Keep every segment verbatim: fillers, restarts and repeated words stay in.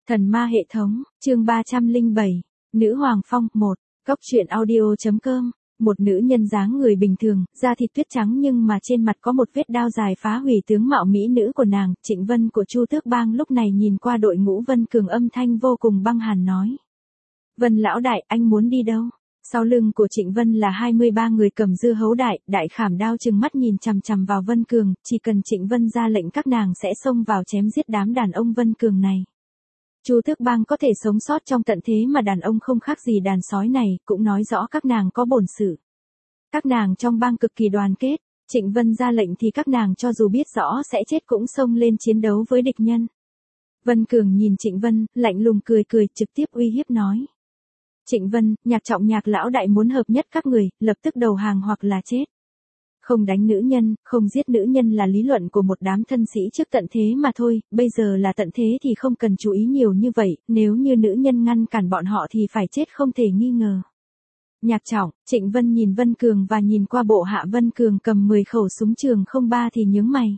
Thần ma hệ thống, chương ba trăm lẻ bảy, Nữ Hoàng Phong, một, Cốc truyện audio chấm com. Một nữ nhân dáng người bình thường, da thịt tuyết trắng nhưng mà trên mặt có một vết đao dài phá hủy tướng mạo mỹ nữ của nàng. Trịnh Vân của Chu Tước Bang lúc này nhìn qua đội ngũ Vân Cường, âm thanh vô cùng băng hàn nói: Vân lão đại, anh muốn đi đâu? Sau lưng của Trịnh Vân là hai mươi ba người cầm dưa hấu đại, đại khảm đao trừng mắt nhìn chằm chằm vào Vân Cường, chỉ cần Trịnh Vân ra lệnh các nàng sẽ xông vào chém giết đám đàn ông Vân Cường này. Chu Tước Bang có thể sống sót trong tận thế mà đàn ông không khác gì đàn sói này, cũng nói rõ các nàng có bổn sự. Các nàng trong bang cực kỳ đoàn kết, Trịnh Vân ra lệnh thì các nàng cho dù biết rõ sẽ chết cũng xông lên chiến đấu với địch nhân. Vân Cường nhìn Trịnh Vân, lạnh lùng cười cười, trực tiếp uy hiếp nói: Trịnh Vân, Nhạc Trọng Nhạc lão đại muốn hợp nhất các người, lập tức đầu hàng hoặc là chết. Không đánh nữ nhân, không giết nữ nhân là lý luận của một đám thân sĩ trước tận thế mà thôi, bây giờ là tận thế thì không cần chú ý nhiều như vậy, nếu như nữ nhân ngăn cản bọn họ thì phải chết không thể nghi ngờ. Nhạc Trọng, Trịnh Vân nhìn Vân Cường và nhìn qua bộ hạ Vân Cường cầm mười khẩu súng trường không ba thì nhướng mày.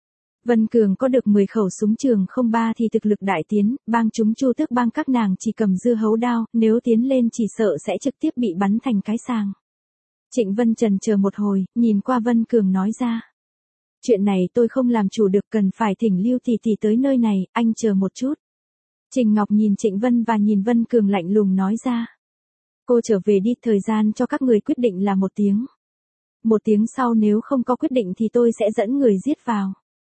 Vân Cường có được mười khẩu súng trường không ba thì thực lực đại tiến, bang chúng Chu Tước Bang các nàng chỉ cầm dưa hấu đao, nếu tiến lên chỉ sợ sẽ trực tiếp bị bắn thành cái sàng. Trịnh Vân chần chờ một hồi, nhìn qua Vân Cường nói ra: Chuyện này tôi không làm chủ được, cần phải thỉnh Lưu tỷ tỷ tới nơi này, anh chờ một chút. Trình Ngọc nhìn Trịnh Vân và nhìn Vân Cường lạnh lùng nói ra: Cô trở về đi, thời gian cho các người quyết định là một tiếng. Một tiếng sau nếu không có quyết định thì tôi sẽ dẫn người giết vào.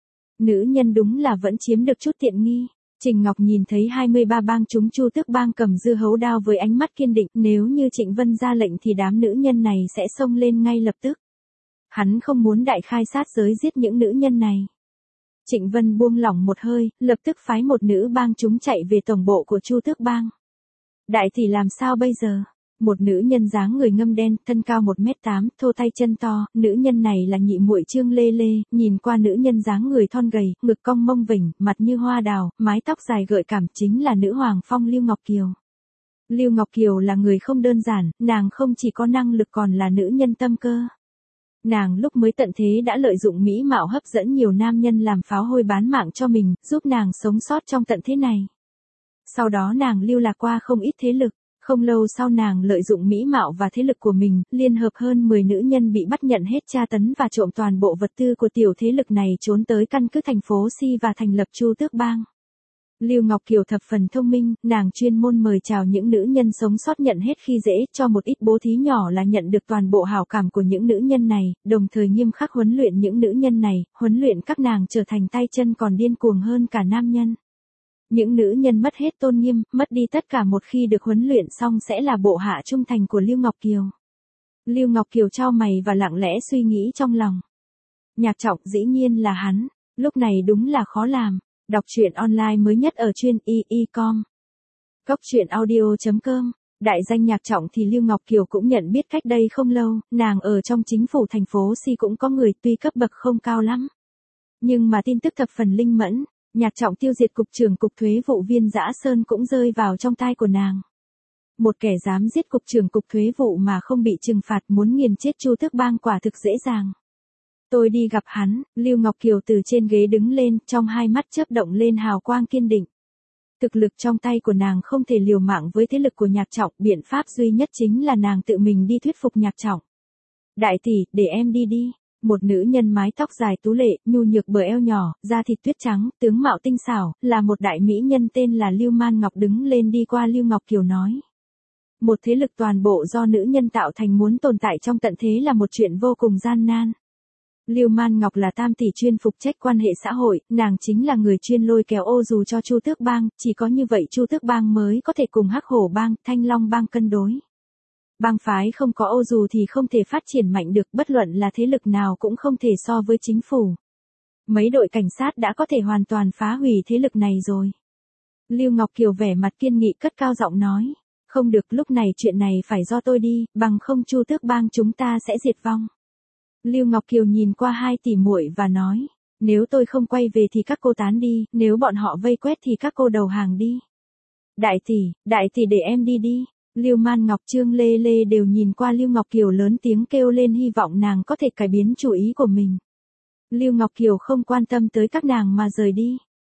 Nữ nhân đúng là vẫn chiếm được chút tiện nghi. Trình Ngọc nhìn thấy hai mươi ba bang chúng Chu Tước Bang cầm dưa hấu đao với ánh mắt kiên định, nếu như Trịnh Vân ra lệnh thì đám nữ nhân này sẽ xông lên ngay lập tức. Hắn không muốn đại khai sát giới giết những nữ nhân này. Trịnh Vân buông lỏng một hơi, lập tức phái một nữ bang chúng chạy về tổng bộ của Chu Tước Bang. Đại tỷ làm sao bây giờ? Một nữ nhân dáng người ngâm đen, thân cao một mét tám, thô tay chân to, nữ nhân này là nhị muội Trương Lê Lê, nhìn qua nữ nhân dáng người thon gầy, ngực cong mông vỉnh, mặt như hoa đào, mái tóc dài gợi cảm, chính là Nữ Hoàng Phong Lưu Ngọc Kiều. Lưu Ngọc Kiều là người không đơn giản, nàng không chỉ có năng lực còn là nữ nhân tâm cơ. Nàng lúc mới tận thế đã lợi dụng mỹ mạo hấp dẫn nhiều nam nhân làm pháo hôi bán mạng cho mình, giúp nàng sống sót trong tận thế này. Sau đó nàng lưu lạc qua không ít thế lực. Không lâu sau nàng lợi dụng mỹ mạo và thế lực của mình, liên hợp hơn mười nữ nhân bị bắt nhận hết tra tấn và trộm toàn bộ vật tư của tiểu thế lực này trốn tới căn cứ thành phố Si và thành lập Chu Tước Bang. Lưu Ngọc Kiều thập phần thông minh, nàng chuyên môn mời chào những nữ nhân sống sót nhận hết khi dễ, cho một ít bố thí nhỏ là nhận được toàn bộ hảo cảm của những nữ nhân này, đồng thời nghiêm khắc huấn luyện những nữ nhân này, huấn luyện các nàng trở thành tay chân còn điên cuồng hơn cả nam nhân. Những nữ nhân mất hết tôn nghiêm, mất đi tất cả một khi được huấn luyện xong sẽ là bộ hạ trung thành của Lưu Ngọc Kiều. Lưu Ngọc Kiều chau mày và lặng lẽ suy nghĩ trong lòng. Nhạc Trọng dĩ nhiên là hắn, lúc này đúng là khó làm. Đọc truyện online mới nhất ở chuyên y y chấm com. Cốc truyện audio chấm com. Đại danh Nhạc Trọng thì Lưu Ngọc Kiều cũng nhận biết cách đây không lâu, nàng ở trong chính phủ thành phố Si cũng có người, tuy cấp bậc không cao lắm. Nhưng mà tin tức thập phần linh mẫn. Nhạc Trọng tiêu diệt cục trưởng cục thuế vụ Viên Dã Sơn cũng rơi vào trong tai của nàng. Một kẻ dám giết cục trưởng cục thuế vụ mà không bị trừng phạt, muốn nghiền chết Chu Tước Bang quả thực dễ dàng. Tôi đi gặp hắn. Lưu Ngọc Kiều từ trên ghế đứng lên, trong hai mắt chớp động lên hào quang kiên định. Thực lực trong tay của nàng không thể liều mạng với thế lực của Nhạc Trọng, biện pháp duy nhất chính là nàng tự mình đi thuyết phục Nhạc Trọng. Đại tỷ, để em đi đi. Một nữ nhân mái tóc dài tú lệ, nhu nhược bờ eo nhỏ, da thịt tuyết trắng, tướng mạo tinh xảo, là một đại mỹ nhân tên là Lưu Man Ngọc đứng lên đi qua Lưu Ngọc Kiều nói. Một thế lực toàn bộ do nữ nhân tạo thành muốn tồn tại trong tận thế là một chuyện vô cùng gian nan. Lưu Man Ngọc là tam tỷ chuyên phụ trách quan hệ xã hội, nàng chính là người chuyên lôi kéo ô dù cho Chu Tước Bang, chỉ có như vậy Chu Tước Bang mới có thể cùng Hắc Hổ Bang, Thanh Long Bang cân đối. Bang phái không có ô dù thì không thể phát triển mạnh được, bất luận là thế lực nào cũng không thể so với chính phủ. Mấy đội cảnh sát đã có thể hoàn toàn phá hủy thế lực này rồi. Lưu Ngọc Kiều vẻ mặt kiên nghị cất cao giọng nói. Không được, lúc này chuyện này phải do tôi đi, bằng không Chu Tước Bang chúng ta sẽ diệt vong. Lưu Ngọc Kiều nhìn qua hai tỷ muội và nói. Nếu tôi không quay về thì các cô tán đi, nếu bọn họ vây quét thì các cô đầu hàng đi. Đại tỷ, đại tỷ để em đi đi. Lưu Man Ngọc Trương Lê Lê đều nhìn qua Lưu Ngọc Kiều lớn tiếng kêu lên hy vọng nàng có thể cải biến chủ ý của mình. Lưu Ngọc Kiều không quan tâm tới các nàng mà rời đi.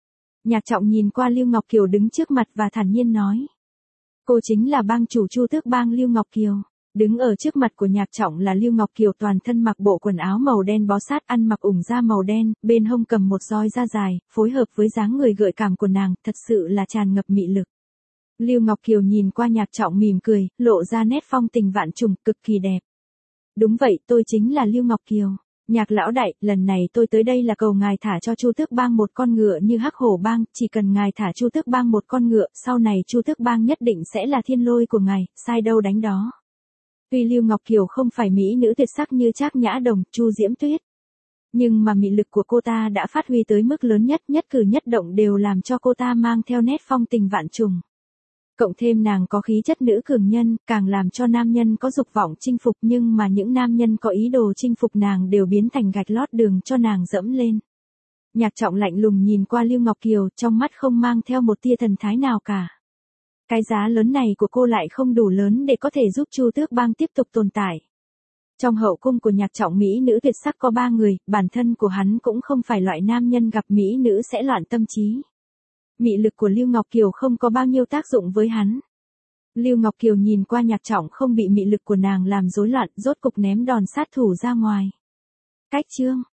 Nhạc Trọng nhìn qua Lưu Ngọc Kiều đứng trước mặt và thản nhiên nói. Cô chính là bang chủ Chu Tước Bang Lưu Ngọc Kiều. Đứng ở trước mặt của Nhạc Trọng là Lưu Ngọc Kiều, toàn thân mặc bộ quần áo màu đen bó sát, ăn mặc ủng da màu đen, bên hông cầm một roi da dài, phối hợp với dáng người gợi cảm của nàng, thật sự là tràn ngập mị lực. Lưu Ngọc Kiều nhìn qua Nhạc Trọng mỉm cười, lộ ra nét phong tình vạn trùng, cực kỳ đẹp. Đúng vậy, tôi chính là Lưu Ngọc Kiều. Nhạc lão đại, lần này tôi tới đây là cầu ngài thả cho Chu Tước Bang một con ngựa như Hắc Hổ Bang, chỉ cần ngài thả Chu Tước Bang một con ngựa, sau này Chu Tước Bang nhất định sẽ là thiên lôi của ngài, sai đâu đánh đó. Tuy Lưu Ngọc Kiều không phải mỹ nữ tuyệt sắc như Trác Nhã Đồng, Chu Diễm Tuyết, nhưng mà mị lực của cô ta đã phát huy tới mức lớn nhất, nhất cử nhất động đều làm cho cô ta mang theo nét phong tình vạn trùng. Cộng thêm nàng có khí chất nữ cường nhân, càng làm cho nam nhân có dục vọng chinh phục, nhưng mà những nam nhân có ý đồ chinh phục nàng đều biến thành gạch lót đường cho nàng dẫm lên. Nhạc Trọng lạnh lùng nhìn qua Lưu Ngọc Kiều, trong mắt không mang theo một tia thần thái nào cả. Cái giá lớn này của cô lại không đủ lớn để có thể giúp Chu Tước Bang tiếp tục tồn tại. Trong hậu cung của Nhạc Trọng mỹ nữ tuyệt sắc có ba người, bản thân của hắn cũng không phải loại nam nhân gặp mỹ nữ sẽ loạn tâm trí. Mị lực của Lưu Ngọc Kiều không có bao nhiêu tác dụng với hắn. Lưu Ngọc Kiều nhìn qua Nhạc Trọng không bị mị lực của nàng làm rối loạn, rốt cục ném đòn sát thủ ra ngoài. Cách chương